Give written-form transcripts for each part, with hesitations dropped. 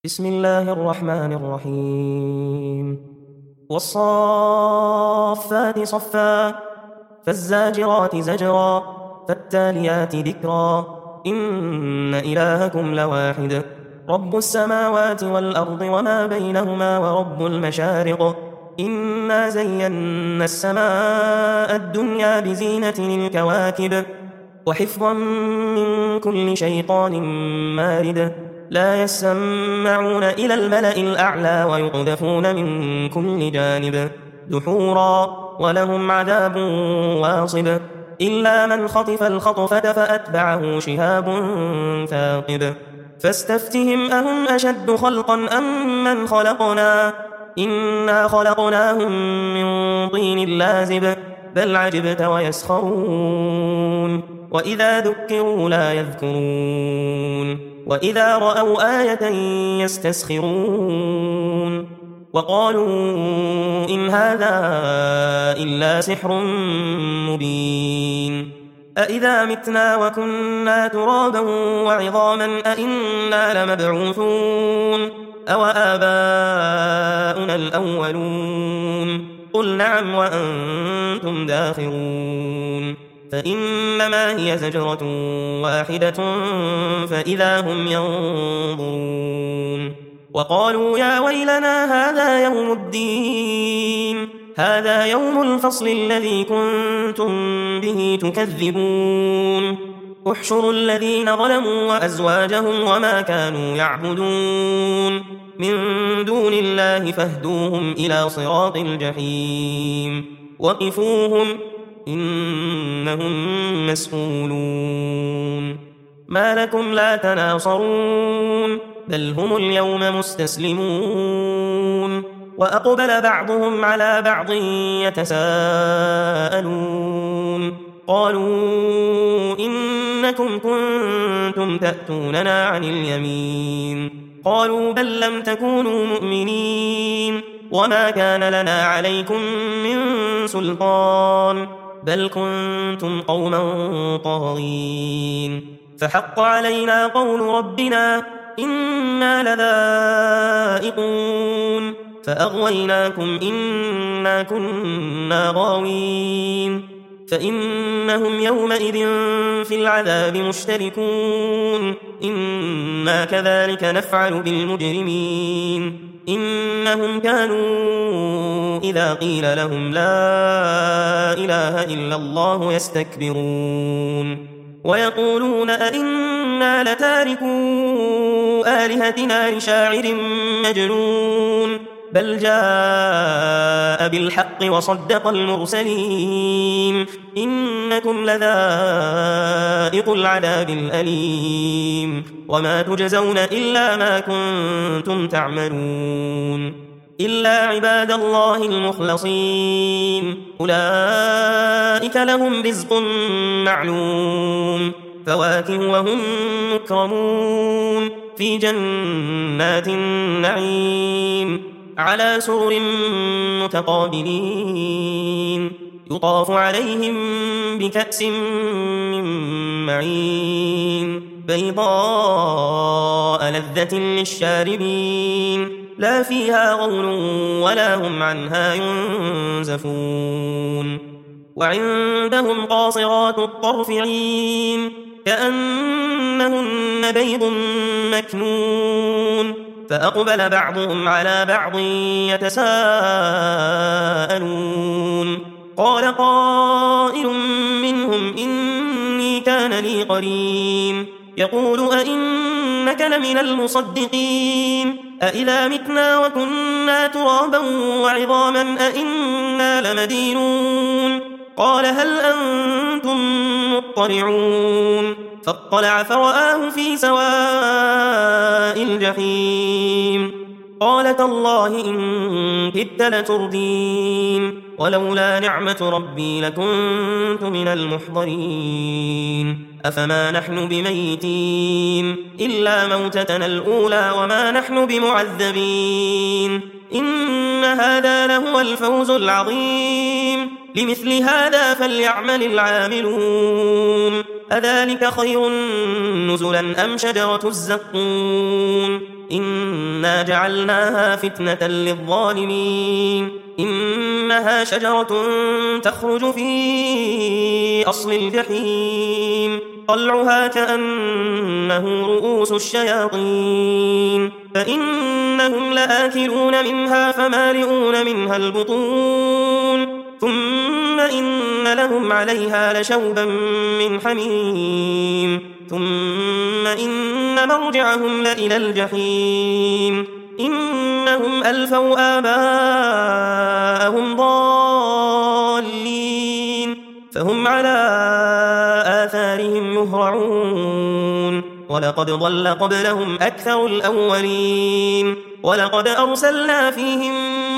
بسم الله الرحمن الرحيم والصافات صفا فالزاجرات زجرا فالتاليات ذكرا إن إلهكم لواحد رب السماوات والأرض وما بينهما ورب المشارق إنا زينا السماء الدنيا بزينة الكواكب وحفظا من كل شيطان مارد لا يسمعون إلى الملأ الأعلى ويقذفون من كل جانب دحورا ولهم عذاب واصب إلا من خطف الخطفة فأتبعه شهاب ثاقب فاستفتهم أهم أشد خلقا أم من خلقنا إنا خلقناهم من طين لازب بل عجبت ويسخرون وإذا ذكروا لا يذكرون وإذا رأوا آية يستسخرون وقالوا إن هذا إلا سحر مبين أإذا متنا وكنا ترابا وعظاما أإنا لمبعوثون أو آباؤنا الأولون قل نعم وأنتم داخرون فإنما هي زجرة واحدة فإذا هم ينظرون وقالوا يا ويلنا هذا يوم الدين هذا يوم الفصل الذي كنتم به تكذبون احشروا الذين ظلموا وأزواجهم وما كانوا يعبدون من دون الله فاهدوهم إلى صراط الجحيم وقفوهم إنهم مسؤولون ما لكم لا تناصرون بل هم اليوم مستسلمون وأقبل بعضهم على بعض يتساءلون قالوا إنكم كنتم تأتوننا عن اليمين قالوا بل لم تكونوا مؤمنين وما كان لنا عليكم من سلطان بل كنتم قوما طاغين فحق علينا قول ربنا إنا لذائقون فأغويناكم إنا كنا غاوين فإنهم يومئذ في العذاب مشتركون إنا كذلك نفعل بالمجرمين إنهم كانوا إذا قيل لهم لا إله إلا الله يستكبرون ويقولون أئنا لتاركو آلهتنا لشاعر مجنون بل جاء بالحق وصدق المرسلين إنكم لذائق العذاب الأليم وما تجزون إلا ما كنتم تعملون إلا عباد الله المخلصين أولئك لهم رزق معلوم فواكه وهم مكرمون في جنات النعيم على سرر متقابلين يطاف عليهم بكأس من معين بيضاء لذة للشاربين لا فيها غول ولا هم عنها ينزفون وعندهم قاصرات الطرف عين كأنهن بيض مكنون فأقبل بعضهم على بعض يتساءلون قال قائل منهم إني كان لي قرين يقول أئنك لمن المصدقين أإذا متنا وكنا ترابا وعظاما أئنا لمدينون قال هل أنتم مطلعون فاطلع فرآه في سواء الجحيم قال تالله إن كدت لتردين ولولا نعمة ربي لكنت من المحضرين أفما نحن بميتين إلا موتتنا الأولى وما نحن بمعذبين إن هذا لهو الفوز العظيم لمثل هذا فليعمل العاملون أذلك خير نزلا أم شجرة الزقوم إنا جعلناها فتنة للظالمين إنها شجرة تخرج في أصل الجحيم طلعها كأنه رؤوس الشياطين فإنهم لآكلون منها فمالئون منها البطون ثم إن لهم عليها لشوبا من حميم ثم إن مرجعهم لإلى الجحيم إنهم ألفوا آباءهم ضالين فهم على آثارهم يهرعون ولقد ضل قبلهم أكثر الأولين ولقد أرسلنا فيهم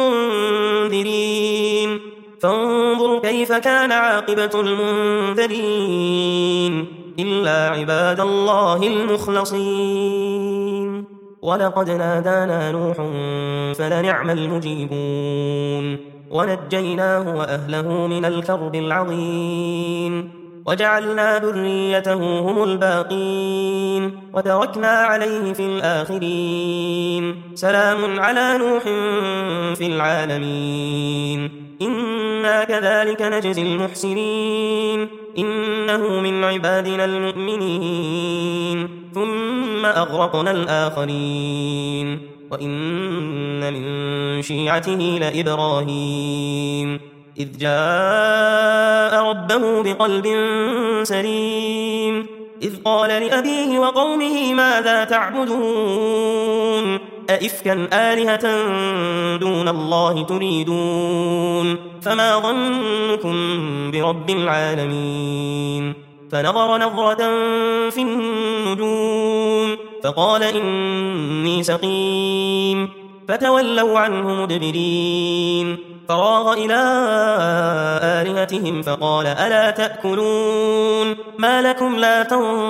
منذرين فانظر كيف كان عاقبة المنذرين إلا عباد الله المخلصين ولقد نادانا نوح فلنعم المجيبون ونجيناه وأهله من الكرب العظيم وجعلنا ذريته هم الباقين وتركنا عليه في الآخرين سلام على نوح في العالمين إنا كذلك نجزي المحسنين إنه من عبادنا المؤمنين ثم أغرقنا الآخرين وإن من شيعته لإبراهيم إذ جاء ربه بقلب سليم إذ قال لأبيه وقومه ماذا تعبدون أئفكا آلهة دون الله تريدون فما ظنكم برب العالمين فنظر نظرة في النجوم فقال إني سقيم فتولوا عنه مدبرين فراغ إلى آلهتهم فقال ألا تأكلون ما لكم لا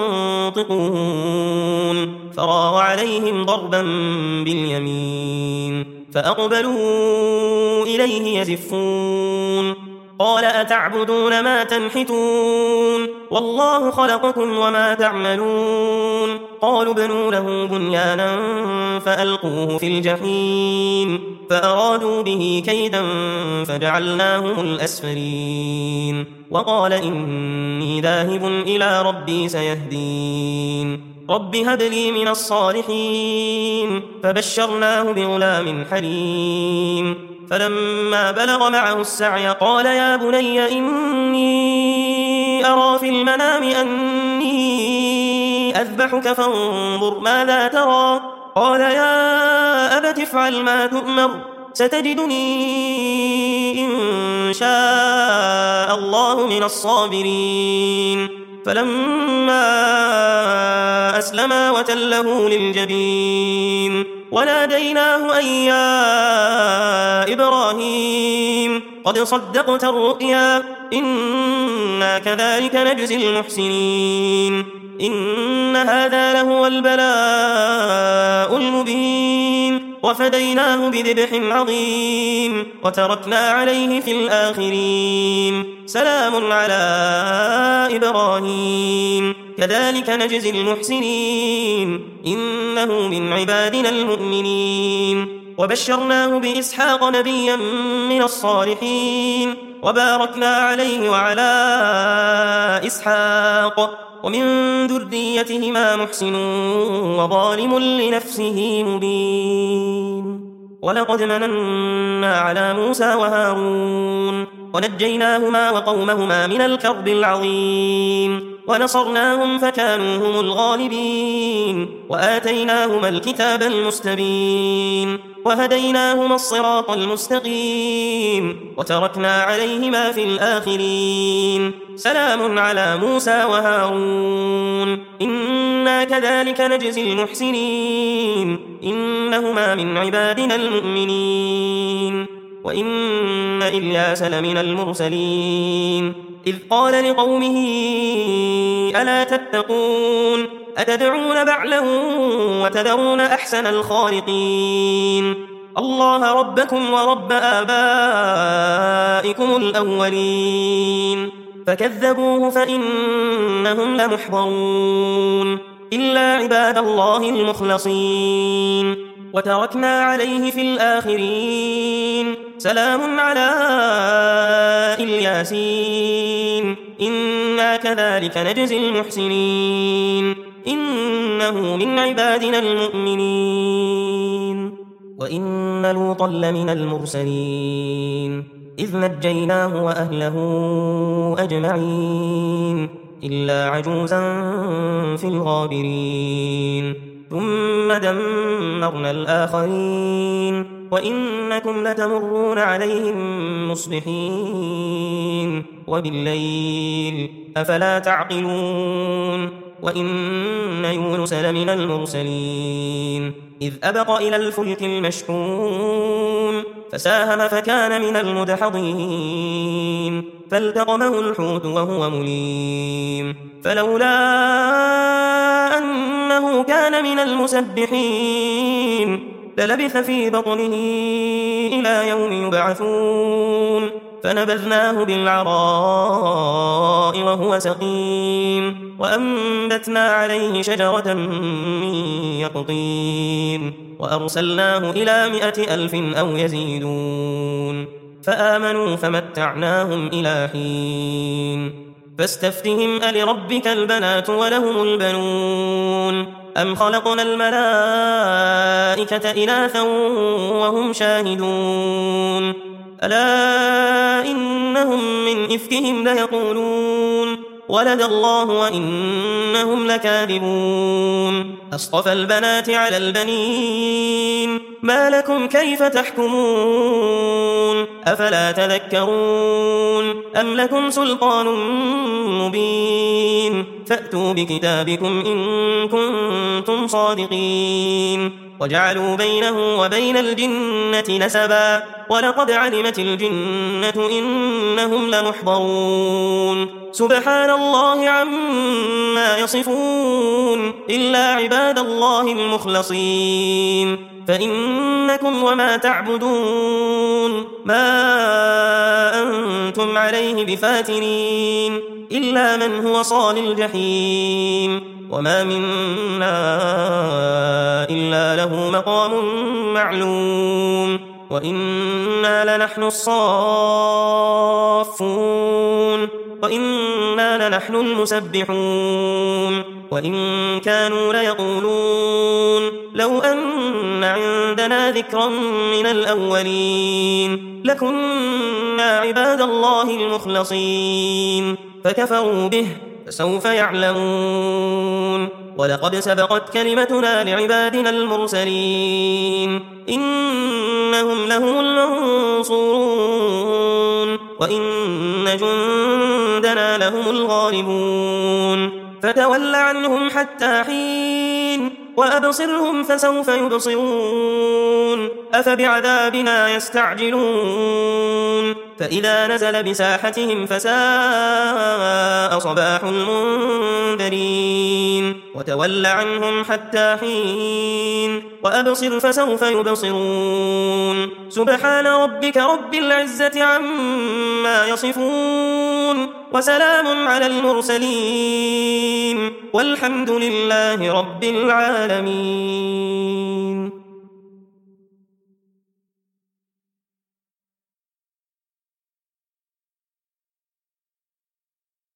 تنطقون فراغ عليهم ضربا باليمين فأقبلوا إليه يزفون قال أتعبدون ما تنحتون والله خلقكم وما تعملون قالوا ابنوا له بنيانا فألقوه في الجحيم فأرادوا به كيدا فجعلناهم الأسفلين وقال إني ذاهب إلى ربي سيهدين رب هب لي من الصالحين فبشرناه بغلام حليم فلما بلغ معه السعي قال يا بني إني أرى في المنام أني أذبحك فانظر ماذا ترى قال يا أبت افعل ما تؤمر ستجدني إن شاء الله من الصابرين فلما أسلما وتله للجبين وناديناه أن يا إبراهيم قد صدقت الرؤيا إنا كذلك نجزي المحسنين إن هذا لهو البلاء المبين وفديناه بذبح عظيم وتركنا عليه في الآخرين سلام على إبراهيم كذلك نجزي المحسنين إنه من عبادنا المؤمنين وبشرناه بإسحاق نبيا من الصالحين وباركنا عليه وعلى إسحاق ومن ذريتهما محسن وظالم لنفسه مبين ولقد مننا على موسى وهارون ونجيناهما وقومهما من الكرب العظيم ونصرناهم فكانوا هم الغالبين وآتيناهما الكتاب المستبين وهديناهما الصراط المستقيم وتركنا عليهما في الآخرين سلام على موسى وهارون إنا كذلك نجزي المحسنين إنهما من عبادنا المؤمنين وإن إلياس لمن المرسلين إذ قال لقومه ألا تتقون أتدعون بعلا وتذرون أحسن الخالقين الله ربكم ورب آبائكم الأولين فكذبوه فإنهم لمحضرون إلا عباد الله المخلصين. وتركنا عليه في الآخرين سلام على الياسين إنا كذلك نجزي المحسنين إنه من عبادنا المؤمنين. وإن لوطا لمن المرسلين إذ نجيناه وأهله أجمعين إلا عجوزا في الغابرين ثم دمرنا الآخرين وإنكم لتمرون عليهم مصبحين وبالليل أفلا تعقلون. وإن يونس لمن المرسلين إذ أبق إلى الفلك المشحون فساهم فكان من المدحضين فالتقمه الحوت وهو مليم فلولا أنه كان من المسبحين للبث في بطنه إلى يوم يبعثون فنبذناه بالعراء وهو سقيم وأنبتنا عليه شجرة من يقطين وأرسلناه إلى 100,000 أو يزيدون فآمنوا فمتعناهم إلى حين. فاستفتهم ألربك البنات ولهم البنون أم خلقنا الملائكة إناثا وهم شاهدون ألا إنهم من إفكهم ليقولون ولد الله وإنهم لكاذبون أصطفى البنات على البنين ما لكم كيف تحكمون أفلا تذكرون أم لكم سلطان مبين فأتوا بكتابكم إن كنتم صادقين. وجعلوا بينه وبين الجنة نسبا ولقد علمت الجنة إنهم لمحضرون سبحان الله عما يصفون إلا عباد الله المخلصين فإنكم وما تعبدون ما أنتم عليه بفاتنين إلا من هو صال الجحيم وما منا إلا له مقام معلوم وإنا لنحن الصافون وإنا لنحن المسبحون وإن كانوا ليقولون لو أن عندنا ذكرا من الأولين لكنا عباد الله المخلصين فكفروا به فسوف يعلمون. ولقد سبقت كلمتنا لعبادنا المرسلين إنهم لهم المنصورون وإن جندنا لهم الغالبون فتول عنهم حتى حين وأبصرهم فسوف يبصرون أفبعذابنا يستعجلون فإذا نزل بساحتهم فساء صباح المنذرين وتول عنهم حتى حين وأبصر فسوف يبصرون سبحان ربك رب العزة عما يصفون وسلام على المرسلين والحمد لله رب العالمين.